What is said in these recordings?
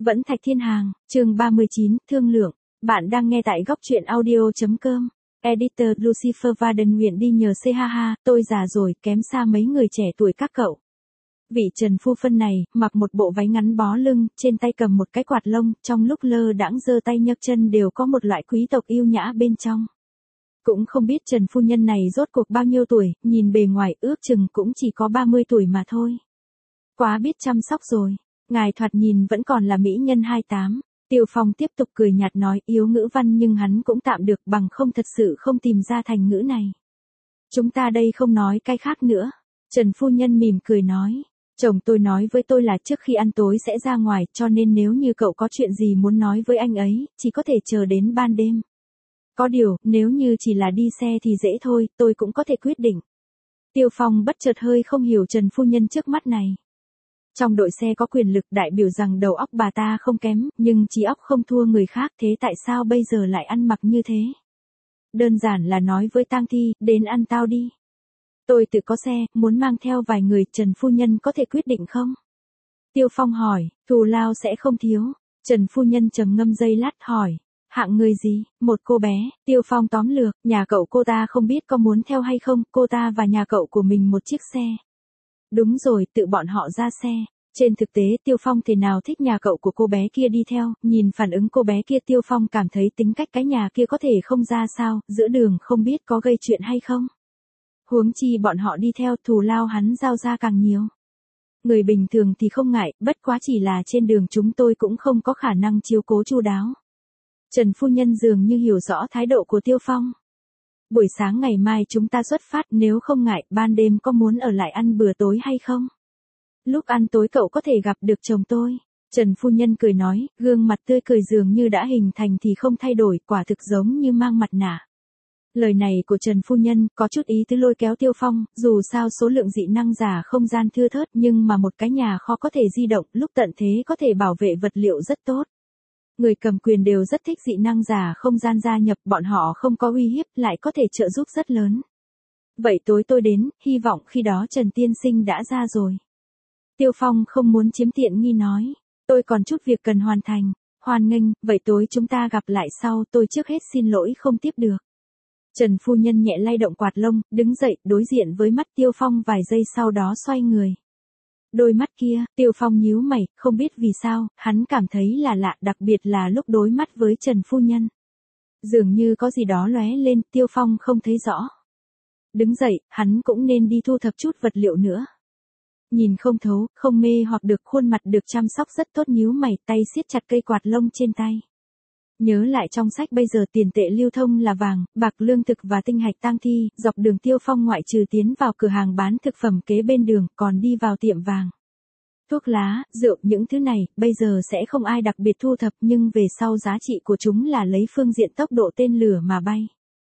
Vẫn Thạch Thiên Hàng, chương 39, thương lượng. Bạn đang nghe tại góc truyện audio.com. Editor Lucifer Varden nguyện đi nhờ C ha ha, tôi già rồi, kém xa mấy người trẻ tuổi các cậu. Vị Trần phu phân này, mặc một bộ váy ngắn bó lưng, trên tay cầm một cái quạt lông, trong lúc lơ đãng giơ tay nhấc chân đều có một loại quý tộc yêu nhã bên trong. Cũng không biết Trần phu nhân này rốt cuộc bao nhiêu tuổi, nhìn bề ngoài ước chừng cũng chỉ có 30 tuổi mà thôi. Quá biết chăm sóc rồi. Ngài thoạt nhìn vẫn còn là mỹ nhân 28. Tiêu Phong tiếp tục cười nhạt nói yếu ngữ văn nhưng hắn cũng tạm được bằng không thật sự không tìm ra thành ngữ này. Chúng ta đây không nói cái khác nữa. Trần phu nhân mỉm cười nói. Chồng tôi nói với tôi là trước khi ăn tối sẽ ra ngoài cho nên nếu như cậu có chuyện gì muốn nói với anh ấy, chỉ có thể chờ đến ban đêm. Có điều, nếu như chỉ là đi xe thì dễ thôi, tôi cũng có thể quyết định. Tiêu Phong bất chợt hơi không hiểu Trần phu nhân trước mắt này. Trong đội xe có quyền lực đại biểu rằng đầu óc bà ta không kém, nhưng trí óc không thua người khác, thế tại sao bây giờ lại ăn mặc như thế? Đơn giản là nói với Tang Thi, đến ăn tao đi. Tôi tự có xe, muốn mang theo vài người, Trần phu nhân có thể quyết định không? Tiêu Phong hỏi, thù lao sẽ không thiếu. Trần phu nhân trầm ngâm giây lát hỏi, hạng người gì? Một cô bé. Tiêu Phong tóm lược, nhà cậu cô ta không biết có muốn theo hay không, cô ta và nhà cậu của mình một chiếc xe. Đúng rồi, tự bọn họ ra xe. Trên thực tế Tiêu Phong thế nào thích nhà cậu của cô bé kia đi theo, nhìn phản ứng cô bé kia Tiêu Phong cảm thấy tính cách cái nhà kia có thể không ra sao, giữa đường không biết có gây chuyện hay không. Huống chi bọn họ đi theo thù lao hắn giao ra càng nhiều. Người bình thường thì không ngại, bất quá chỉ là trên đường chúng tôi cũng không có khả năng chiếu cố chu đáo. Trần phu nhân dường như hiểu rõ thái độ của Tiêu Phong. Buổi sáng ngày mai chúng ta xuất phát, nếu không ngại, ban đêm có muốn ở lại ăn bữa tối hay không? Lúc ăn tối cậu có thể gặp được chồng tôi. Trần phu nhân cười nói, gương mặt tươi cười dường như đã hình thành thì không thay đổi, quả thực giống như mang mặt nạ. Lời này của Trần phu nhân có chút ý tứ lôi kéo Tiêu Phong, dù sao số lượng dị năng giả không gian thưa thớt nhưng mà một cái nhà kho có thể di động, lúc tận thế có thể bảo vệ vật liệu rất tốt. Người cầm quyền đều rất thích dị năng giả không gian gia nhập, bọn họ không có uy hiếp lại có thể trợ giúp rất lớn. Vậy tối tôi đến, hy vọng khi đó Trần tiên sinh đã ra rồi. Tiêu Phong không muốn chiếm tiện nghi nói, tôi còn chút việc cần hoàn thành, hoan nghênh, vậy tối chúng ta gặp lại sau, tôi trước hết xin lỗi không tiếp được. Trần phu nhân nhẹ lay động quạt lông, đứng dậy, đối diện với mắt Tiêu Phong vài giây sau đó xoay người. Đôi mắt kia, Tiêu Phong nhíu mày, không biết vì sao, hắn cảm thấy là lạ, đặc biệt là lúc đối mắt với Trần phu nhân. Dường như có gì đó lóe lên, Tiêu Phong không thấy rõ. Đứng dậy, hắn cũng nên đi thu thập chút vật liệu nữa. Nhìn không thấu, không mê hoặc được khuôn mặt được chăm sóc rất tốt nhíu mày, tay siết chặt cây quạt lông trên tay. Nhớ lại trong sách bây giờ tiền tệ lưu thông là vàng, bạc lương thực và tinh hạch tang thi, dọc đường Tiêu Phong ngoại trừ tiến vào cửa hàng bán thực phẩm kế bên đường, còn đi vào tiệm vàng. Thuốc lá, rượu, những thứ này, bây giờ sẽ không ai đặc biệt thu thập nhưng về sau giá trị của chúng là lấy phương diện tốc độ tên lửa mà bay.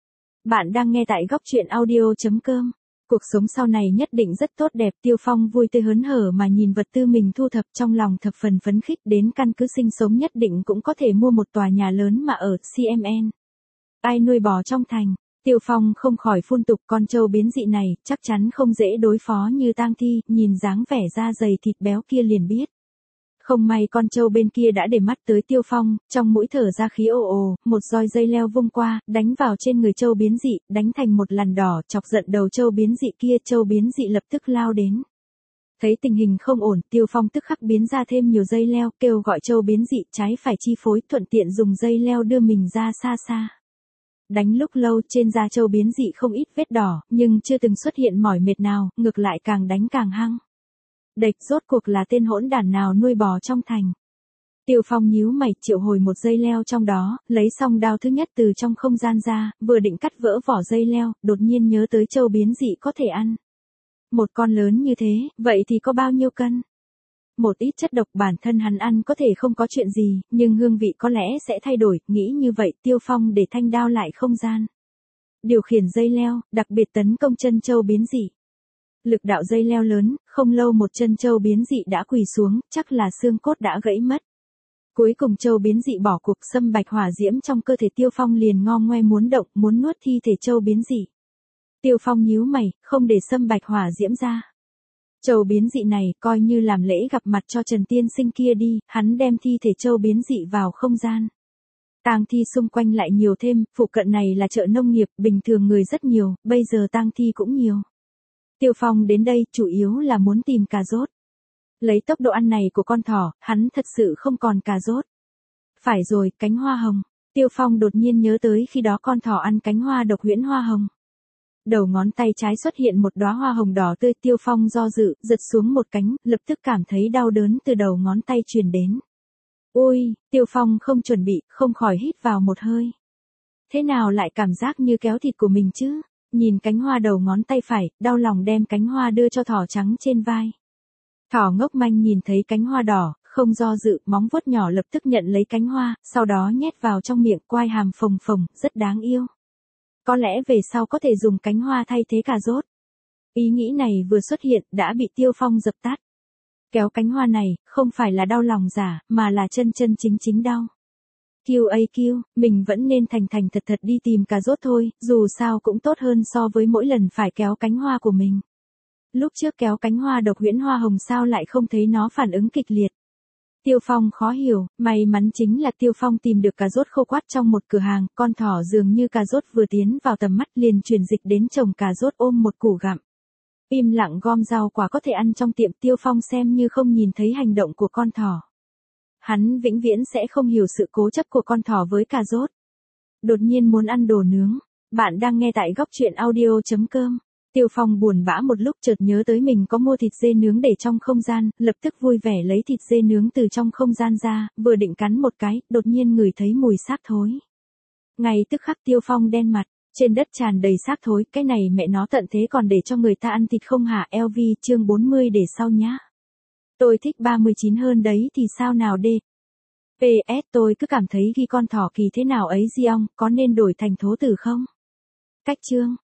Bạn đang nghe tại góc truyện audio.com. Cuộc sống sau này nhất định rất tốt đẹp, Tiêu Phong vui tươi hớn hở mà nhìn vật tư mình thu thập trong lòng thập phần phấn khích, đến căn cứ sinh sống nhất định cũng có thể mua một tòa nhà lớn mà ở, CMN. Ai nuôi bò trong thành, Tiêu Phong không khỏi phun tục, con trâu biến dị này, chắc chắn không dễ đối phó như Tang Thi, nhìn dáng vẻ da dày thịt béo kia liền biết. Không may con trâu bên kia đã để mắt tới Tiêu Phong, trong mũi thở ra khí ồ ồ, một roi dây leo vung qua, đánh vào trên người trâu biến dị, đánh thành một lằn đỏ, chọc giận đầu trâu biến dị kia, trâu biến dị lập tức lao đến. Thấy tình hình không ổn, Tiêu Phong tức khắc biến ra thêm nhiều dây leo, kêu gọi trâu biến dị trái phải chi phối, thuận tiện dùng dây leo đưa mình ra xa xa. Đánh lúc lâu, trên da trâu biến dị không ít vết đỏ, nhưng chưa từng xuất hiện mỏi mệt nào, ngược lại càng đánh càng hăng. Địch rốt cuộc là tên hỗn đản nào nuôi bò trong thành. Tiêu Phong nhíu mày, triệu hồi một dây leo trong đó, lấy xong đao thứ nhất từ trong không gian ra, vừa định cắt vỡ vỏ dây leo, đột nhiên nhớ tới trâu biến dị có thể ăn. Một con lớn như thế, vậy thì có bao nhiêu cân? Một ít chất độc bản thân hắn ăn có thể không có chuyện gì, nhưng hương vị có lẽ sẽ thay đổi, nghĩ như vậy Tiêu Phong để thanh đao lại không gian. Điều khiển dây leo, đặc biệt tấn công chân trâu biến dị. Lực đạo dây leo lớn, không lâu một chân trâu biến dị đã quỳ xuống, chắc là xương cốt đã gãy mất. Cuối cùng trâu biến dị bỏ cuộc, xâm bạch hỏa diễm trong cơ thể Tiêu Phong liền ngo ngoe muốn động, muốn nuốt thi thể trâu biến dị. Tiêu Phong nhíu mày, không để xâm bạch hỏa diễm ra. Trâu biến dị này coi như làm lễ gặp mặt cho Trần Tiên Sinh kia đi, hắn đem thi thể trâu biến dị vào không gian. Tang thi xung quanh lại nhiều thêm, phụ cận này là chợ nông nghiệp, bình thường người rất nhiều, bây giờ tang thi cũng nhiều. Tiêu Phong đến đây chủ yếu là muốn tìm cà rốt. Lấy tốc độ ăn này của con thỏ, hắn thật sự không còn cà rốt. Phải rồi, cánh hoa hồng. Tiêu Phong đột nhiên nhớ tới khi đó con thỏ ăn cánh hoa độc huyễn hoa hồng. Đầu ngón tay trái xuất hiện một đóa hoa hồng đỏ tươi, Tiêu Phong do dự, giật xuống một cánh, lập tức cảm thấy đau đớn từ đầu ngón tay truyền đến. Ôi, Tiêu Phong không chuẩn bị, không khỏi hít vào một hơi. Thế nào lại cảm giác như kéo thịt của mình chứ? Nhìn cánh hoa đầu ngón tay phải, đau lòng đem cánh hoa đưa cho thỏ trắng trên vai. Thỏ ngốc manh nhìn thấy cánh hoa đỏ, không do dự, móng vuốt nhỏ lập tức nhận lấy cánh hoa, sau đó nhét vào trong miệng, quai hàm phồng phồng, rất đáng yêu. Có lẽ về sau có thể dùng cánh hoa thay thế cà rốt. Ý nghĩ này vừa xuất hiện, đã bị Tiêu Phong dập tắt. Kéo cánh hoa này, không phải là đau lòng giả, mà là chân chân chính chính đau. QAQ, mình vẫn nên thành thành thật thật đi tìm cà rốt thôi, dù sao cũng tốt hơn so với mỗi lần phải kéo cánh hoa của mình. Lúc trước kéo cánh hoa độc huyễn hoa hồng sao lại không thấy nó phản ứng kịch liệt. Tiêu Phong khó hiểu, may mắn chính là Tiêu Phong tìm được cà rốt khô quắt trong một cửa hàng, con thỏ dường như cà rốt vừa tiến vào tầm mắt liền chuyển dịch đến chồng cà rốt ôm một củ gặm. Im lặng gom rau quả có thể ăn trong tiệm, Tiêu Phong xem như không nhìn thấy hành động của con thỏ. Hắn vĩnh viễn sẽ không hiểu sự cố chấp của con thỏ với cà rốt. Đột nhiên muốn ăn đồ nướng. Bạn đang nghe tại góc truyện audio.com. Tiêu Phong buồn bã một lúc chợt nhớ tới mình có mua thịt dê nướng để trong không gian, lập tức vui vẻ lấy thịt dê nướng từ trong không gian ra, vừa định cắn một cái, đột nhiên ngửi thấy mùi xác thối. Ngay tức khắc Tiêu Phong đen mặt, trên đất tràn đầy xác thối, cái này mẹ nó tận thế còn để cho người ta ăn thịt không hả? LV chương 40 để sau nhá. Tôi thích 39 hơn đấy thì sao nào đê. PS tôi cứ cảm thấy ghi con thỏ kỳ thế nào ấy Giong, có nên đổi thành thố tử không? Cách chương.